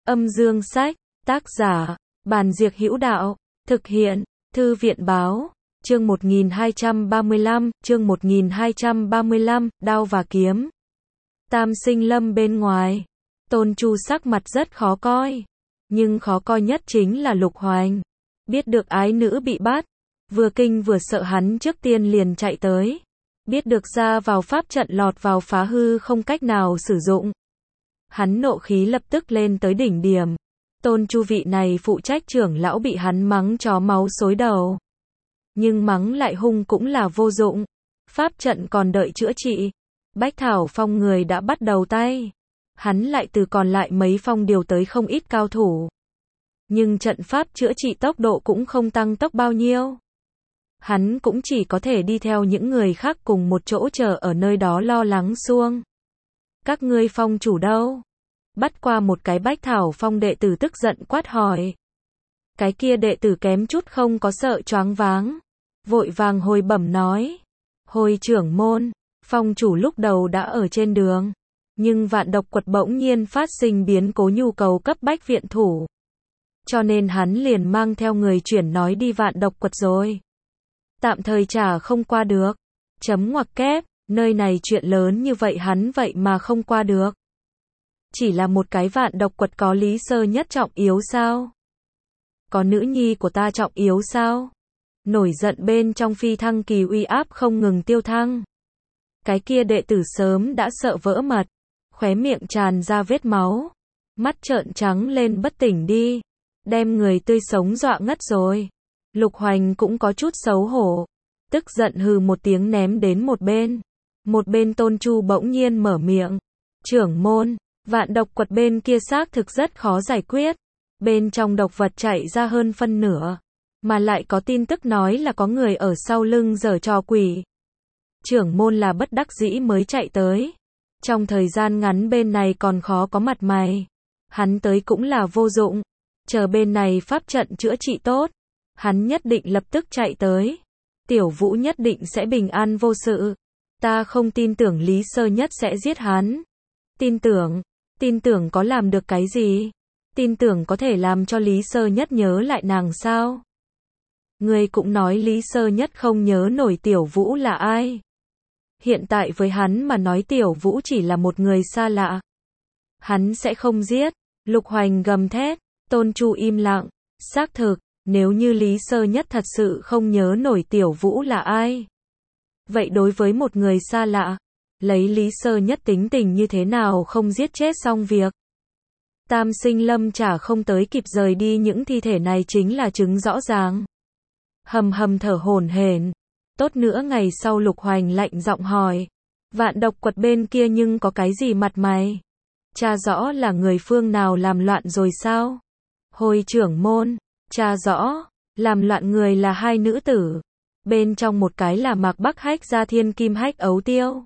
Âm dương sách, tác giả, Bàn Diệc Hữu Đạo, thực hiện, Thư viện báo, chương 1235, đao và kiếm. Tam Sinh Lâm bên ngoài, Tôn Chu sắc mặt rất khó coi, nhưng khó coi nhất chính là Lục Hoành. Biết được ái nữ bị bắt, vừa kinh vừa sợ hắn trước tiên liền chạy tới. Biết được ra vào pháp trận lọt vào phá hư không cách nào sử dụng. Hắn nộ khí lập tức lên tới đỉnh điểm. Tôn Chu vị này phụ trách trưởng lão bị hắn mắng chó máu xối đầu. Nhưng mắng lại hung cũng là vô dụng. Pháp trận còn đợi chữa trị. Bách Thảo Phong người đã bắt đầu tay. Hắn lại từ còn lại mấy phong điều tới không ít cao thủ. Nhưng trận pháp chữa trị tốc độ cũng không tăng tốc bao nhiêu. Hắn cũng chỉ có thể đi theo những người khác cùng một chỗ chờ ở nơi đó lo lắng xuông. Các ngươi phong chủ đâu? Bắt qua một cái Bách Thảo Phong đệ tử tức giận quát hỏi. Cái kia đệ tử kém chút không có sợ choáng váng. Vội vàng hồi bẩm nói. Hồi trưởng môn, phong chủ lúc đầu đã ở trên đường. Nhưng Vạn Độc Quật bỗng nhiên phát sinh biến cố nhu cầu cấp bách viện thủ. Cho nên hắn liền mang theo người chuyển nói đi Vạn Độc Quật rồi. Tạm thời chả không qua được. Chấm ngoặc kép, nơi này chuyện lớn như vậy hắn vậy mà không qua được. Chỉ là một cái Vạn Độc Quật có Lý Sơ Nhất trọng yếu sao? Có nữ nhi của ta trọng yếu sao? Nổi giận bên trong phi thăng kỳ uy áp không ngừng tiêu thăng. Cái kia đệ tử sớm đã sợ vỡ mật. Khóe miệng tràn ra vết máu. Mắt trợn trắng lên bất tỉnh đi. Đem người tươi sống dọa ngất rồi. Lục Hoành cũng có chút xấu hổ. Tức giận hừ một tiếng ném đến một bên. Một bên Tôn Chu bỗng nhiên mở miệng. Trưởng môn, Vạn Độc Quật bên kia xác thực rất khó giải quyết. Bên trong độc vật chạy ra hơn phân nửa. Mà lại có tin tức nói là có người ở sau lưng giở trò quỷ. Trưởng môn là bất đắc dĩ mới chạy tới. Trong thời gian ngắn bên này còn khó có mặt mày. Hắn tới cũng là vô dụng. Chờ bên này pháp trận chữa trị tốt. Hắn nhất định lập tức chạy tới. Tiểu Vũ nhất định sẽ bình an vô sự. Ta không tin tưởng Lý Sơ Nhất sẽ giết hắn. Tin tưởng có làm được cái gì? Tin tưởng có thể làm cho Lý Sơ Nhất nhớ lại nàng sao? Người cũng nói Lý Sơ Nhất không nhớ nổi Tiểu Vũ là ai. Hiện tại với hắn mà nói Tiểu Vũ chỉ là một người xa lạ. Hắn sẽ không giết. Lục Hoành gầm thét. Tôn Chu im lặng. Xác thực, nếu như Lý Sơ Nhất thật sự không nhớ nổi Tiểu Vũ là ai. Vậy đối với một người xa lạ, lấy Lý Sơ Nhất tính tình như thế nào không giết chết xong việc. Tam Sinh Lâm chả không tới kịp rời đi những thi thể này chính là chứng rõ ràng. Hầm hầm thở hổn hển. Tốt nữa ngày sau Lục Hoành lạnh giọng hỏi. Vạn Độc Quật bên kia nhưng có cái gì mặt mày? Cha rõ là người phương nào làm loạn rồi sao? Hồi trưởng môn, cha rõ, làm loạn người là hai nữ tử. Bên trong một cái là Mạc Bắc Hách gia Thiên Kim Hách Ấu Tiêu.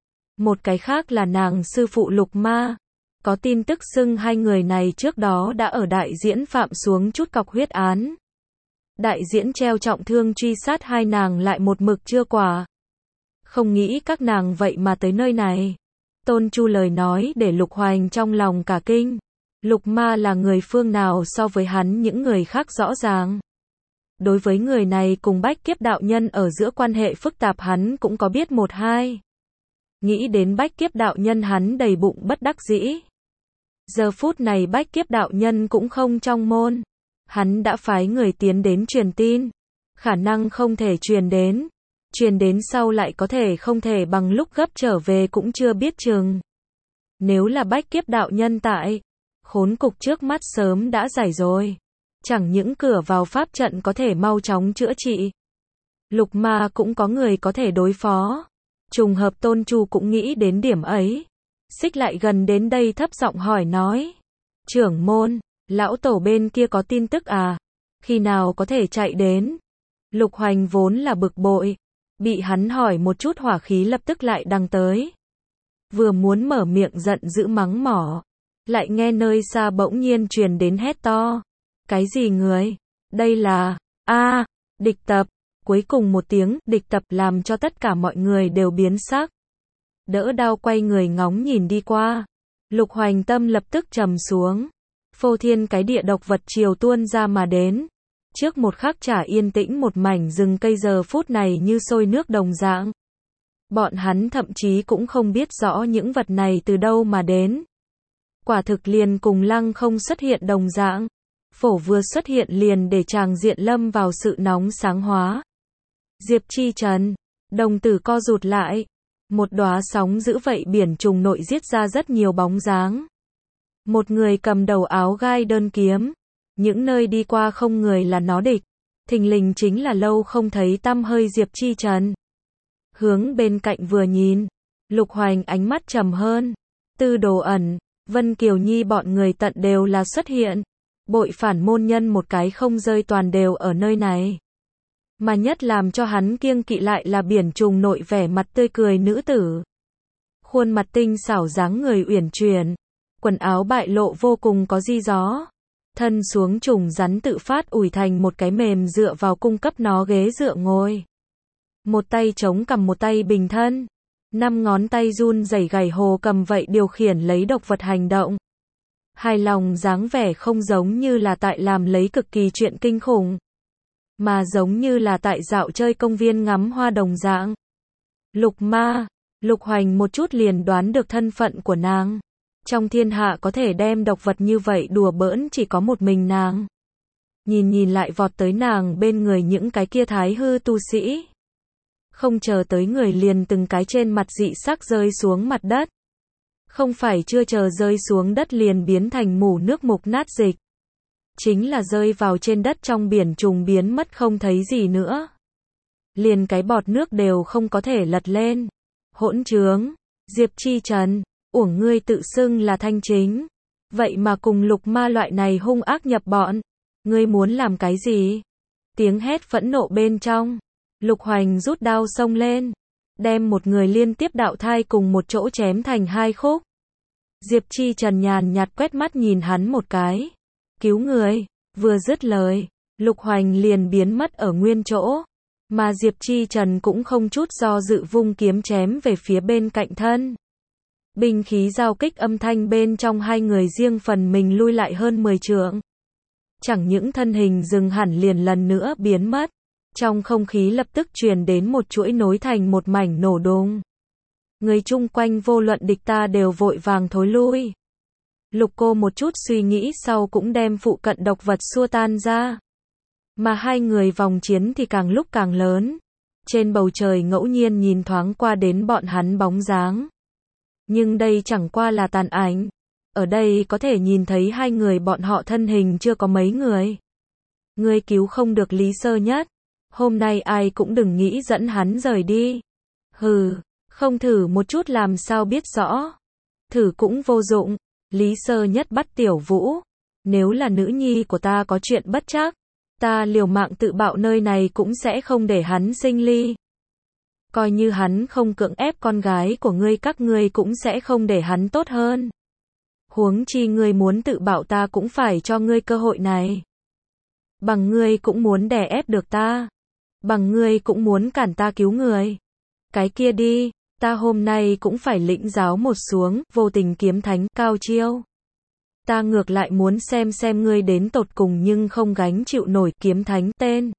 Một cái khác là nàng sư phụ Lục Ma. Có tin tức xưng hai người này trước đó đã ở đại diễn phạm xuống chút cọc huyết án. Đại diễn treo trọng thương truy sát hai nàng lại một mực chưa quả. Không nghĩ các nàng vậy mà tới nơi này. Tôn Chu lời nói để Lục Hoành trong lòng cả kinh. Lục Ma là người phương nào so với hắn những người khác rõ ràng. Đối với người này cùng Bách Kiếp đạo nhân ở giữa quan hệ phức tạp hắn cũng có biết một hai. Nghĩ đến Bách Kiếp đạo nhân hắn đầy bụng bất đắc dĩ. Giờ phút này Bách Kiếp đạo nhân cũng không trong môn. Hắn đã phái người tiến đến truyền tin. Khả năng không thể truyền đến. Truyền đến sau lại có thể không thể bằng lúc gấp trở về cũng chưa biết chừng. Nếu là Bách Kiếp đạo nhân tại, khốn cục trước mắt sớm đã giải rồi. Chẳng những cửa vào pháp trận có thể mau chóng chữa trị. Lục Ma cũng có người có thể đối phó. Trùng hợp Tôn Chu cũng nghĩ đến điểm ấy. Xích lại gần đến đây thấp giọng hỏi nói. Trưởng môn, lão tổ bên kia có tin tức à? Khi nào có thể chạy đến? Lục Hoành vốn là bực bội. Bị hắn hỏi một chút hỏa khí lập tức lại đằng tới. Vừa muốn mở miệng giận dữ mắng mỏ. Lại nghe nơi xa bỗng nhiên truyền đến hét to. Cái gì người? Đây là... địch tập. Cuối cùng một tiếng địch tập làm cho tất cả mọi người đều biến sắc. Đỡ đao quay người ngóng nhìn đi qua. Lục Hoành tâm lập tức trầm xuống. phô thiên cái địa độc vật chiều tuôn ra mà đến. Trước một khắc chả yên tĩnh một mảnh rừng cây giờ phút này như sôi nước đồng dạng. Bọn hắn thậm chí cũng không biết rõ những vật này từ đâu mà đến. Quả thực liền cùng lăng không xuất hiện đồng dạng. Phổ vừa xuất hiện liền để tràng diện lâm vào sự nóng sáng hóa. Diệp Chi Trần, đồng tử co rụt lại. Một đóa sóng dữ vậy biển trùng nội giết ra rất nhiều bóng dáng. Một người cầm đầu áo gai đơn kiếm. Những nơi đi qua không người là nó địch. Thình lình chính là lâu không thấy tăm hơi Diệp Chi Trần. Hướng bên cạnh vừa nhìn. Lục Hoành ánh mắt trầm hơn. Tư Đồ Ẩn, Vân Kiều Nhi bọn người tận đều là xuất hiện. Bội phản môn nhân một cái không rơi toàn đều ở nơi này. Mà nhất làm cho hắn kiêng kỵ lại là biển trùng nội vẻ mặt tươi cười nữ tử. Khuôn mặt tinh xảo dáng người uyển chuyển. Quần áo bại lộ vô cùng có di gió. Thân xuống trùng rắn tự phát ủi thành một cái mềm dựa vào cung cấp nó ghế dựa ngồi. Một tay chống cầm một tay bình thân. 5 ngón tay run rẩy gảy hồ cầm vậy điều khiển lấy độc vật hành động. Hài lòng dáng vẻ không giống như là tại làm lấy cực kỳ chuyện kinh khủng. Mà giống như là tại dạo chơi công viên ngắm hoa đồng dạng. Lục Ma, Lục Hoành một chút liền đoán được thân phận của nàng. Trong thiên hạ có thể đem độc vật như vậy đùa bỡn chỉ có một mình nàng. Nhìn lại vọt tới nàng bên người những cái kia thái hư tu sĩ. Không chờ tới người liền từng cái trên mặt dị sắc rơi xuống mặt đất. Không phải chưa chờ rơi xuống đất liền biến thành mủ nước mục nát dịch. Chính là rơi vào trên đất trong biển trùng biến mất không thấy gì nữa. Liền cái bọt nước đều không có thể lật lên. Hỗn trướng, Diệp Chi Trần, uổng ngươi tự xưng là thanh chính. Vậy mà cùng Lục Ma loại này hung ác nhập bọn. Ngươi muốn làm cái gì? Tiếng hét phẫn nộ bên trong. Lục Hoành rút đao xông lên. Đem một người liên tiếp đạo thai cùng một chỗ chém thành 2 khúc. Diệp Chi Trần nhàn nhạt quét mắt nhìn hắn một cái. Cứu người. Vừa dứt lời. Lục Hoành liền biến mất ở nguyên chỗ. Mà Diệp Chi Trần cũng không chút do dự vung kiếm chém về phía bên cạnh thân. Binh khí giao kích âm thanh bên trong hai người riêng phần mình lui lại hơn 10 trượng. Chẳng những thân hình dừng hẳn liền lần nữa biến mất. Trong không khí lập tức truyền đến một chuỗi nối thành một mảnh nổ đùng. Người chung quanh vô luận địch ta đều vội vàng thối lui. Lục Cô một chút suy nghĩ sau cũng đem phụ cận độc vật xua tan ra. Mà hai người vòng chiến thì càng lúc càng lớn. Trên bầu trời ngẫu nhiên nhìn thoáng qua đến bọn hắn bóng dáng. Nhưng đây chẳng qua là tàn ảnh. Ở đây có thể nhìn thấy hai người bọn họ thân hình chưa có mấy người. Ngươi cứu không được Lý Sơ Nhất. Hôm nay ai cũng đừng nghĩ dẫn hắn rời đi. Hừ, không thử một chút làm sao biết rõ. Thử cũng vô dụng. Lý Sơ Nhất bắt Tiểu Vũ. Nếu là nữ nhi của ta có chuyện bất trắc, ta liều mạng tự bạo nơi này cũng sẽ không để hắn sinh ly. Coi như hắn không cưỡng ép con gái của ngươi các ngươi cũng sẽ không để hắn tốt hơn. Huống chi ngươi muốn tự bạo ta cũng phải cho ngươi cơ hội này. Bằng ngươi cũng muốn đè ép được ta. Bằng ngươi cũng muốn cản ta cứu người. Cái kia đi, ta hôm nay cũng phải lĩnh giáo một xuống, vô tình kiếm thánh, cao chiêu. Ta ngược lại muốn xem ngươi đến tột cùng nhưng không gánh chịu nổi kiếm thánh tên.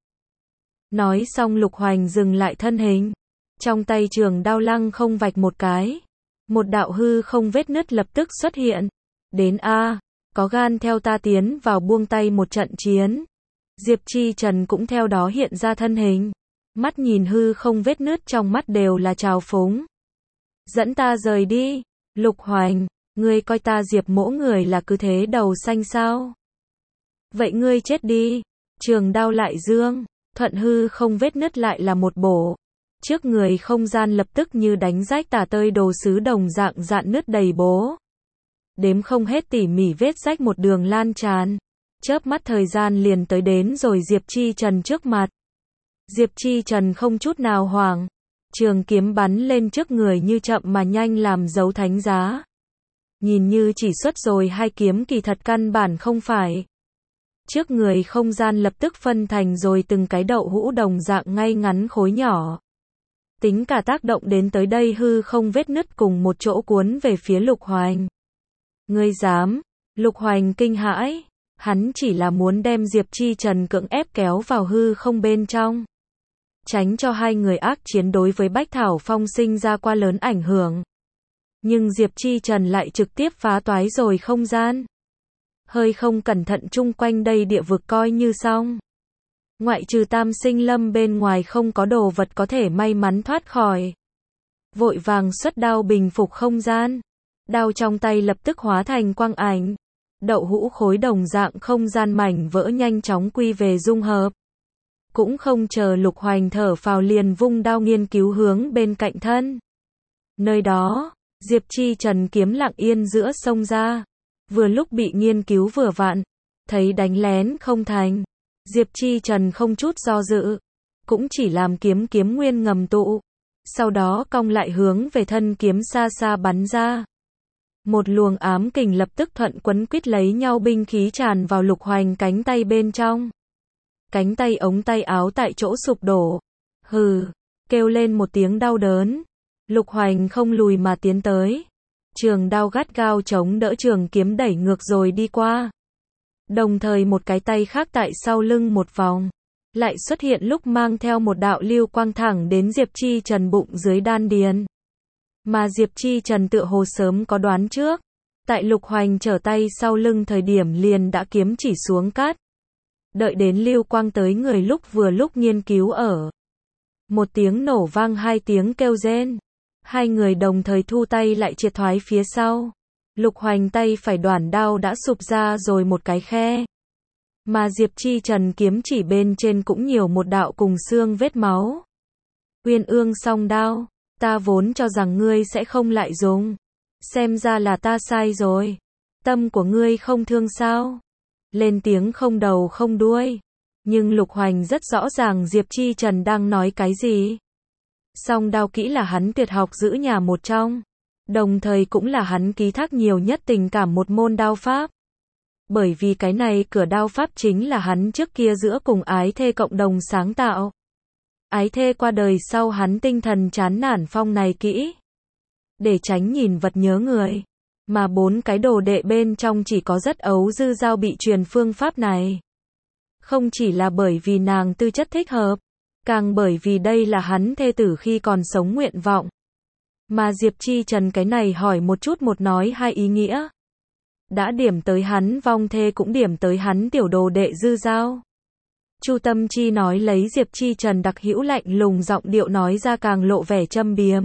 Nói xong Lục Hoành dừng lại thân hình. Trong tay trường đao lăng không vạch một cái. Một đạo hư không vết nứt lập tức xuất hiện. Đến a, có gan theo ta tiến vào buông tay một trận chiến. Diệp Chi Trần cũng theo đó hiện ra thân hình. Mắt nhìn hư không vết nứt trong mắt đều là trào phúng. Dẫn ta rời đi. Lục Hoành, ngươi coi ta Diệp mỗ người là cứ thế đầu xanh sao? Vậy ngươi chết đi. Trường đao lại dương. Thuận hư không vết nứt lại là một bổ. Trước người không gian lập tức như đánh rách tả tơi đồ sứ đồng dạng dạn nứt đầy bố. Đếm không hết tỉ mỉ vết rách một đường lan tràn. Chớp mắt thời gian liền tới đến rồi Diệp Chi Trần trước mặt. Diệp Chi Trần không chút nào hoảng. Trường kiếm bắn lên trước người như chậm mà nhanh làm dấu thánh giá. Nhìn như chỉ xuất rồi 2 kiếm kỳ thật căn bản không phải. Trước người không gian lập tức phân thành rồi từng cái đậu hũ đồng dạng ngay ngắn khối nhỏ. Tính cả tác động đến tới đây hư không vết nứt cùng một chỗ cuốn về phía Lục Hoành. Ngươi dám, Lục Hoành kinh hãi, hắn chỉ là muốn đem Diệp Chi Trần cưỡng ép kéo vào hư không bên trong, tránh cho hai người ác chiến đối với Bách Thảo Phong sinh ra quá lớn ảnh hưởng. Nhưng Diệp Chi Trần lại trực tiếp phá toái rồi không gian. Hơi không cẩn thận chung quanh đây địa vực coi như xong. Ngoại trừ Tam Sinh Lâm bên ngoài không có đồ vật có thể may mắn thoát khỏi. Vội vàng xuất đao bình phục không gian. Đao trong tay lập tức hóa thành quang ảnh. Đậu hũ khối đồng dạng không gian mảnh vỡ nhanh chóng quy về dung hợp. Cũng không chờ Lục Hoành thở phào liền vung đao nghiên cứu hướng bên cạnh thân. Nơi đó, Diệp Chi Trần kiếm lặng yên giữa sông ra. Vừa lúc bị nghiên cứu vừa vặn, thấy đánh lén không thành. Diệp Chi Trần không chút do dự, cũng chỉ làm kiếm nguyên ngầm tụ. Sau đó cong lại hướng về thân kiếm xa xa bắn ra. Một luồng ám kình lập tức thuận quấn quýt lấy nhau binh khí tràn vào Lục Hoành cánh tay bên trong. Cánh tay ống tay áo tại chỗ sụp đổ. Hừ, kêu lên một tiếng đau đớn. Lục Hoành không lùi mà tiến tới. Trường đao gắt gao chống đỡ trường kiếm đẩy ngược rồi đi qua. Đồng thời một cái tay khác tại sau lưng một vòng. Lại xuất hiện lúc mang theo một đạo lưu quang thẳng đến Diệp Chi Trần bụng dưới đan điền. Mà Diệp Chi Trần tựa hồ sớm có đoán trước. Tại Lục Hoành trở tay sau lưng thời điểm liền đã kiếm chỉ xuống cắt. Đợi đến lưu quang tới người lúc nghiên cứu ở. Một tiếng nổ vang hai tiếng kêu rên. Hai người đồng thời thu tay lại triệt thoái phía sau. Lục Hoành tay phải đoản đao đã sụp ra rồi một cái khe. Mà Diệp Chi Trần kiếm chỉ bên trên cũng nhiều một đạo cùng xương vết máu. Uyên Ương song đao, ta vốn cho rằng ngươi sẽ không lại dùng. Xem ra là ta sai rồi. Tâm của ngươi không thương sao? Lên tiếng không đầu không đuôi. Nhưng Lục Hoành rất rõ ràng Diệp Chi Trần đang nói cái gì. Song đao kỹ là hắn tuyệt học giữ nhà một trong. Đồng thời cũng là hắn ký thác nhiều nhất tình cảm một môn đao pháp. Bởi vì cái này cửa đao pháp chính là hắn trước kia giữa cùng ái thê cộng đồng sáng tạo. Ái thê qua đời sau hắn tinh thần chán nản phong này kỹ. Để tránh nhìn vật nhớ người. Mà 4 cái đồ đệ bên trong chỉ có rất ấu dư giao bị truyền phương pháp này. Không chỉ là bởi vì nàng tư chất thích hợp. Càng bởi vì đây là hắn thê tử khi còn sống nguyện vọng. Mà Diệp Chi Trần cái này hỏi một chút một nói hai ý nghĩa. Đã điểm tới hắn vong thê cũng điểm tới hắn tiểu đồ đệ dư giao. Chu Tâm Chi nói lấy Diệp Chi Trần đặc hữu lạnh lùng giọng điệu nói ra càng lộ vẻ châm biếm.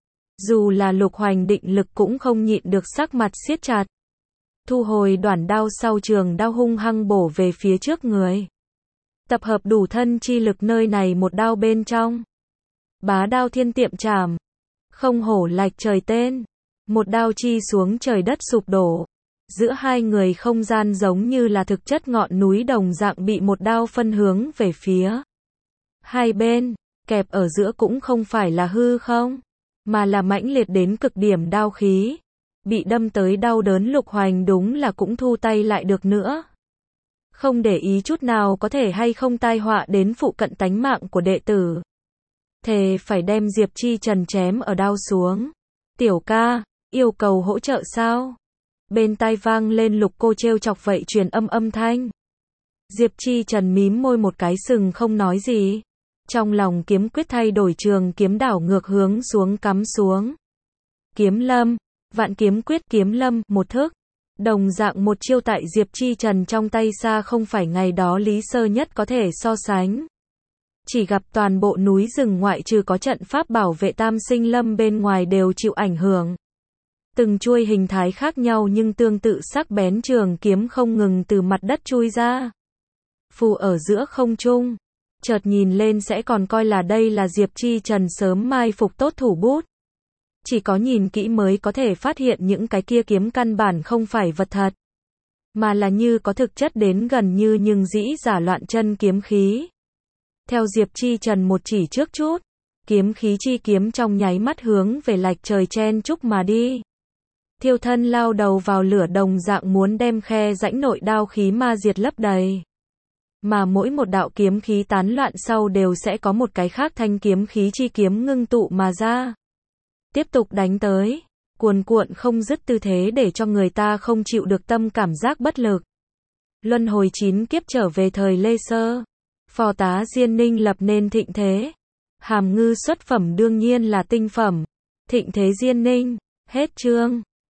Dù là Lục Hoành định lực cũng không nhịn được sắc mặt siết chặt. Thu hồi đoản đao sau trường đao hung hăng bổ về phía trước người. Tập hợp đủ thân chi lực nơi này một đao bên trong. Bá đao thiên tiệm trảm. Không hổ lạch trời tên. Một đao chi xuống trời đất sụp đổ. Giữa hai người không gian giống như là thực chất ngọn núi đồng dạng bị một đao phân hướng về phía. Hai bên, kẹp ở giữa cũng không phải là hư không, mà là mãnh liệt đến cực điểm đao khí. Bị đâm tới đau đớn Lục Hoành đúng là cũng thu tay lại được nữa. Không để ý chút nào có thể hay không tai họa đến phụ cận tánh mạng của đệ tử. Thề phải đem Diệp Chi Trần chém ở đao xuống. Tiểu ca, yêu cầu hỗ trợ sao? Bên tai vang lên Lục cô trêu chọc vậy truyền âm thanh. Diệp Chi Trần mím môi một cái sừng không nói gì. Trong lòng kiếm quyết thay đổi trường kiếm đảo ngược hướng xuống cắm xuống. Kiếm lâm, vạn kiếm quyết kiếm lâm, một thức. Đồng dạng một chiêu tại Diệp Chi Trần trong tay xa không phải ngày đó Lý Sơ Nhất có thể so sánh. Chỉ gặp toàn bộ núi rừng ngoại trừ có trận pháp bảo vệ Tam Sinh Lâm bên ngoài đều chịu ảnh hưởng. Từng chuôi hình thái khác nhau nhưng tương tự sắc bén trường kiếm không ngừng từ mặt đất chui ra. Phù ở giữa không trung. Chợt nhìn lên sẽ còn coi là đây là Diệp Chi Trần sớm mai phục tốt thủ bút. Chỉ có nhìn kỹ mới có thể phát hiện những cái kia kiếm căn bản không phải vật thật. Mà là như có thực chất đến gần như nhưng dĩ giả loạn chân kiếm khí. Theo Diệp Chi Trần một chỉ trước chút. Kiếm khí chi kiếm trong nháy mắt hướng về lạch trời chen chúc mà đi. Thiêu thân lao đầu vào lửa đồng dạng muốn đem khe rãnh nội đao khí ma diệt lấp đầy. Mà mỗi một đạo kiếm khí tán loạn sau đều sẽ có một cái khác thanh kiếm khí chi kiếm ngưng tụ mà ra. Tiếp tục đánh tới. cuồn cuộn không dứt tư thế để cho người ta không chịu được tâm cảm giác bất lực. Luân hồi 9 kiếp trở về thời Lê Sơ. Phò tá Diên Ninh lập nên thịnh thế. Hàm Ngư xuất phẩm đương nhiên là tinh phẩm. Thịnh thế Diên Ninh. Hết chương.